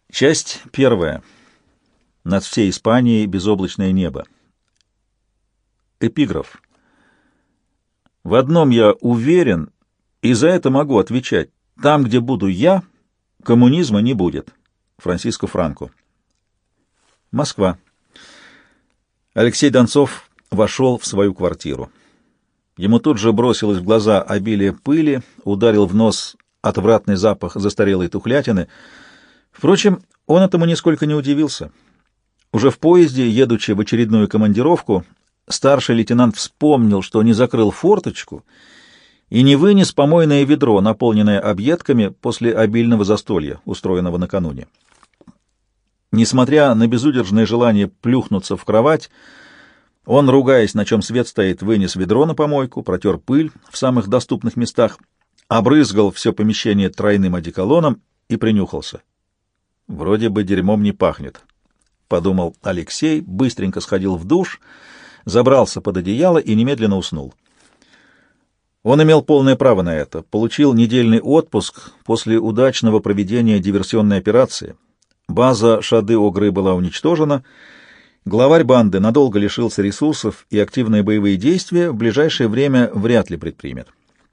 Часть первая. Над всей Испанией безоблачное небо. Эпиграф. В одном я уверен, и за это могу отвечать. Там, где буду я, коммунизма не будет. Франциско Франко. Москва. Алексей Донцов вошел в свою квартиру. Ему тут же бросилось в глаза обилие пыли, ударил в нос отвратный запах застарелой тухлятины. Впрочем, он этому нисколько не удивился. Уже в поезде, едучи в очередную командировку, старший лейтенант вспомнил, что не закрыл форточку и не вынес помойное ведро, наполненное объедками после обильного застолья, устроенного накануне. Несмотря на безудержное желание плюхнуться в кровать, он, ругаясь, на чем свет стоит, вынес ведро на помойку, протер пыль в самых доступных местах, обрызгал все помещение тройным одеколоном и принюхался. «Вроде бы дерьмом не пахнет», — подумал Алексей, быстренько сходил в душ, забрался под одеяло и немедленно уснул. Он имел полное право на это, получил недельный отпуск после удачного проведения диверсионной операции. База Шады-Огры была уничтожена, главарь банды надолго лишился ресурсов и активные боевые действия в ближайшее время вряд ли предпримет.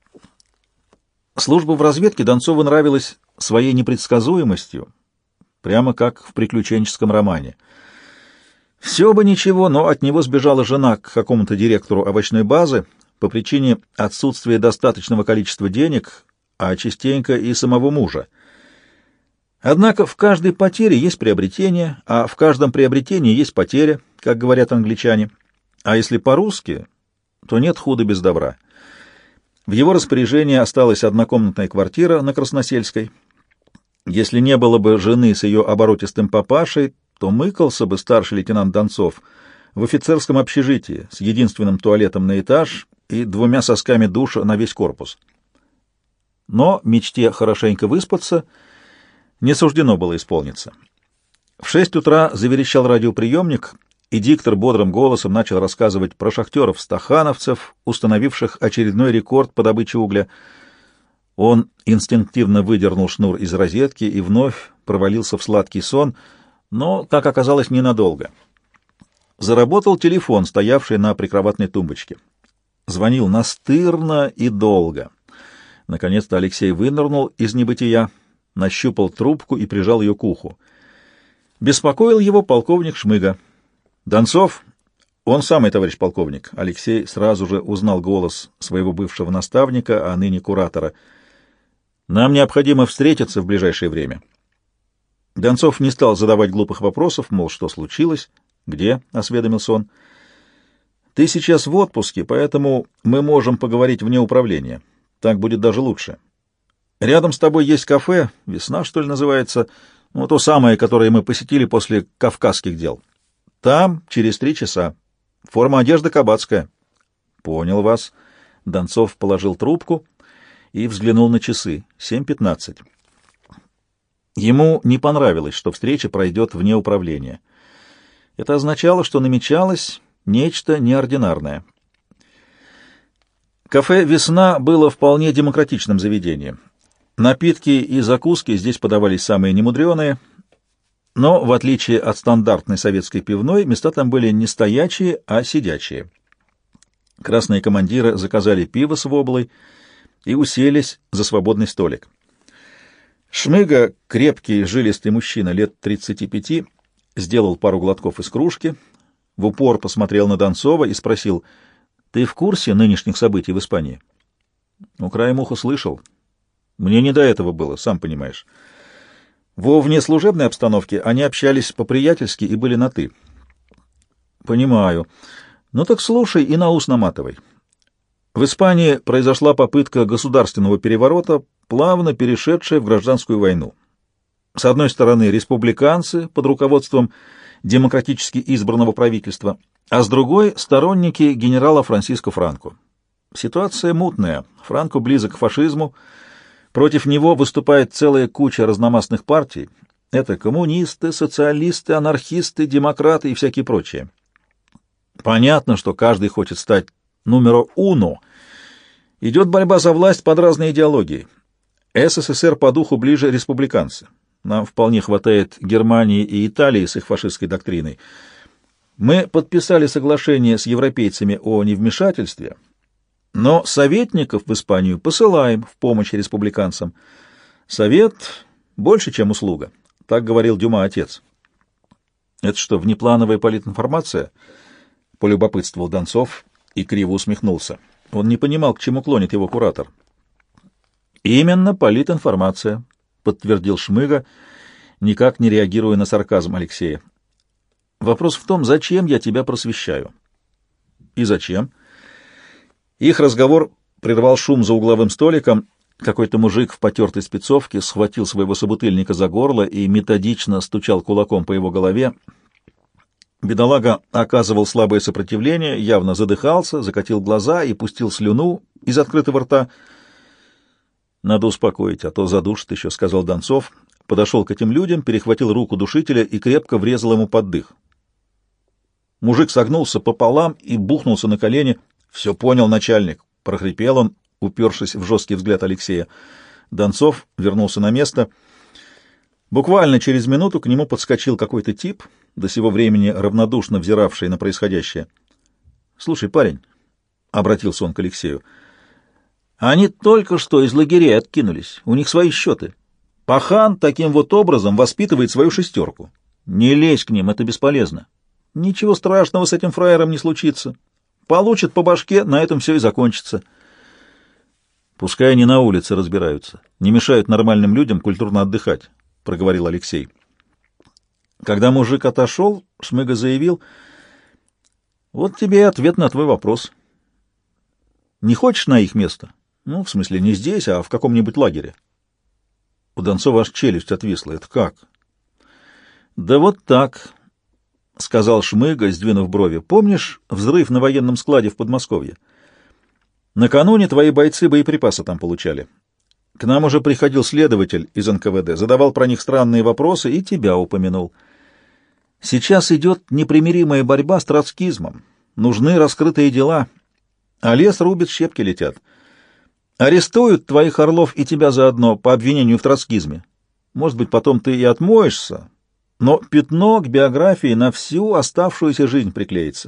Служба в разведке Донцову нравилась своей непредсказуемостью, прямо как в приключенческом романе. Все бы ничего, но от него сбежала жена к какому-то директору овощной базы по причине отсутствия достаточного количества денег, а частенько и самого мужа. Однако в каждой потере есть приобретение, а в каждом приобретении есть потеря, как говорят англичане. А если по-русски, то нет худа без добра. В его распоряжении осталась однокомнатная квартира на Красносельской. Если не было бы жены с ее оборотистым папашей, то мыкался бы старший лейтенант Донцов в офицерском общежитии с единственным туалетом на этаж и 2 сосками душа на весь корпус. Но мечте хорошенько выспаться не суждено было исполниться. В 6 утра заверещал радиоприемник, и диктор бодрым голосом начал рассказывать про шахтеров-стахановцев, установивших очередной рекорд по добыче угля. Он инстинктивно выдернул шнур из розетки и вновь провалился в сладкий сон, но, как оказалось, ненадолго. Заработал телефон, стоявший на прикроватной тумбочке. Звонил настырно и долго. Наконец-то Алексей вынырнул из небытия, нащупал трубку и прижал ее к уху. Беспокоил его полковник Шмыга. «Донцов?» «Он самый, товарищ полковник». Алексей сразу же узнал голос своего бывшего наставника, а ныне куратора. «Нам необходимо встретиться в ближайшее время». Донцов не стал задавать глупых вопросов, мол, что случилось, где, — осведомился он. «Ты сейчас в отпуске, поэтому мы можем поговорить вне управления. Так будет даже лучше. Рядом с тобой есть кафе, «Весна», что ли, называется, ну, то самое, которое мы посетили после кавказских дел. Там через 3 часа. Форма одежды кабацкая». «Понял вас». Донцов положил трубку и взглянул на часы. 7:15. Ему не понравилось, что встреча пройдет вне управления. Это означало, что намечалось нечто неординарное. Кафе «Весна» было вполне демократичным заведением. Напитки и закуски здесь подавались самые немудреные, но, в отличие от стандартной советской пивной, места там были не стоячие, а сидячие. Красные командиры заказали пиво с воблой и уселись за свободный столик. Шмыга, крепкий, жилистый мужчина лет 35, сделал пару глотков из кружки, в упор посмотрел на Донцова и спросил: «Ты в курсе нынешних событий в Испании?» «Ну, краем уха слышал. Мне не до этого было, сам понимаешь. Во внеслужебной обстановке они общались по-приятельски и были на «ты». «Понимаю. Ну так слушай и на ус наматывай. В Испании произошла попытка государственного переворота, плавно перешедшая в гражданскую войну. С одной стороны, республиканцы под руководством демократически избранного правительства, а с другой — сторонники генерала Франциско Франко. Ситуация мутная. Франко близок к фашизму. Против него выступает целая куча разномастных партий. Это коммунисты, социалисты, анархисты, демократы и всякие прочие. Понятно, что каждый хочет стать номеро уно. Идет борьба за власть под разные идеологии. СССР по духу ближе республиканцы. Нам вполне хватает Германии и Италии с их фашистской доктриной. Мы подписали соглашение с европейцами о невмешательстве, но советников в Испанию посылаем в помощь республиканцам. Совет больше, чем услуга, так говорил Дюма отец. Это что, внеплановая политинформация? Полюбопытствовал Донцов и криво усмехнулся. Он не понимал, к чему клонит его куратор. Именно политинформация, подтвердил Шмыга, никак не реагируя на сарказм Алексея. Вопрос в том, зачем я тебя просвещаю? И зачем? Их разговор прервал шум за угловым столиком. Какой-то мужик в потертой спецовке схватил своего собутыльника за горло и методично стучал кулаком по его голове. Бедолага оказывал слабое сопротивление, явно задыхался, закатил глаза и пустил слюну из открытого рта. «Надо успокоить, а то задушит еще», — сказал Донцов. Подошел к этим людям, перехватил руку душителя и крепко врезал ему под дых. Мужик согнулся пополам и бухнулся на колени. «Все понял, начальник», — прохрипел он, упершись в жесткий взгляд Алексея. Донцов вернулся на место. Буквально через минуту к нему подскочил какой-то тип, до сего времени равнодушно взиравший на происходящее. «Слушай, парень», — обратился он к Алексею, — «они только что из лагерей откинулись, у них свои счеты. Пахан таким вот образом воспитывает свою шестерку. Не лезь к ним, это бесполезно. Ничего страшного с этим фраером не случится. Получат по башке, на этом все и закончится». «Пускай они на улице разбираются, не мешают нормальным людям культурно отдыхать», — проговорил Алексей. Когда мужик отошел, Шмыга заявил: «Вот тебе и ответ на твой вопрос. Не хочешь на их место? Ну, в смысле, не здесь, а в каком-нибудь лагере». У Донцова аж челюсть отвисла. «Это как?» «Да вот так», — сказал Шмыга, сдвинув брови. «Помнишь взрыв на военном складе в Подмосковье? Накануне твои бойцы боеприпасы там получали. К нам уже приходил следователь из НКВД, задавал про них странные вопросы и тебя упомянул. Сейчас идет непримиримая борьба с троцкизмом. Нужны раскрытые дела, а лес рубит, щепки летят. Арестуют твоих орлов и тебя заодно по обвинению в троцкизме. Может быть, потом ты и отмоешься, но пятно к биографии на всю оставшуюся жизнь приклеится».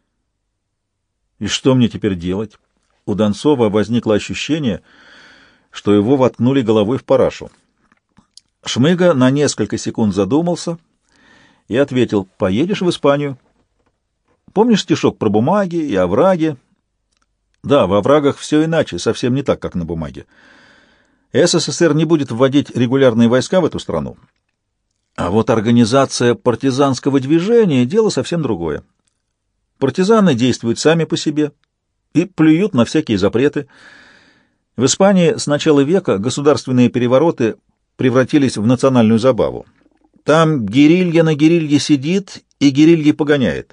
«И что мне теперь делать?» У Донцова возникло ощущение, что его воткнули головой в парашу. Шмыга на несколько секунд задумался и ответил: «Поедешь в Испанию. Помнишь стишок про бумаги и овраги? Да, в оврагах все иначе, совсем не так, как на бумаге. СССР не будет вводить регулярные войска в эту страну. А вот организация партизанского движения — дело совсем другое. Партизаны действуют сами по себе и плюют на всякие запреты. В Испании с начала века государственные перевороты превратились в национальную забаву. Там герилья на герилье сидит и герильи погоняет.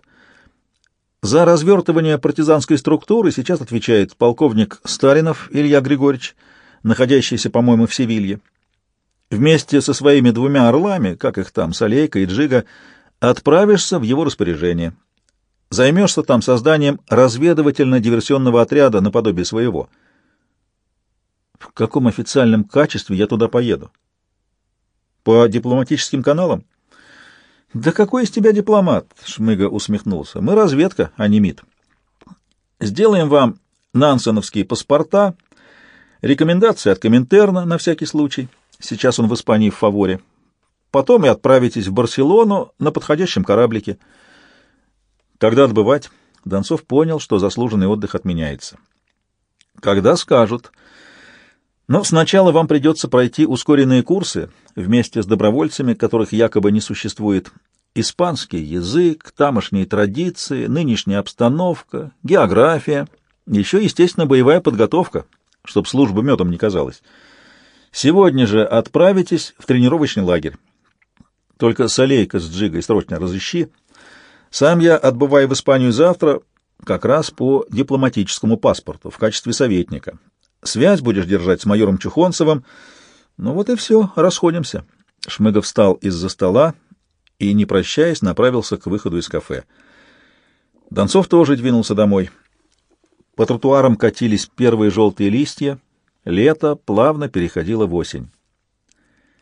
За развертывание партизанской структуры сейчас отвечает полковник Старинов Илья Григорьевич, находящийся, по-моему, в Севилье. Вместе со своими двумя орлами, как их там, Солейка и Джига, отправишься в его распоряжение. Займешься там созданием разведывательно-диверсионного отряда наподобие своего». «В каком официальном качестве я туда поеду? По дипломатическим каналам?» «Да какой из тебя дипломат?» — Шмыга усмехнулся. «Мы разведка, а не МИД. Сделаем вам нансеновские паспорта, рекомендации от Коминтерна на всякий случай. Сейчас он в Испании в фаворе. Потом и отправитесь в Барселону на подходящем кораблике». «Когда отбывать?» Донцов понял, что заслуженный отдых отменяется. «Когда скажут. Но сначала вам придется пройти ускоренные курсы вместе с добровольцами, которых якобы не существует. Испанский язык, тамошние традиции, нынешняя обстановка, география, еще, естественно, боевая подготовка, чтобы служба медом не казалась. Сегодня же отправитесь в тренировочный лагерь. Только Солейка с Джигой срочно разыщи. Сам я отбываю в Испанию завтра как раз по дипломатическому паспорту в качестве советника. Связь будешь держать с майором Чухонцевым. Ну вот и все, расходимся». Шмыга встал из-за стола и, не прощаясь, направился к выходу из кафе. Донцов тоже двинулся домой. По тротуарам катились первые желтые листья. Лето плавно переходило в осень.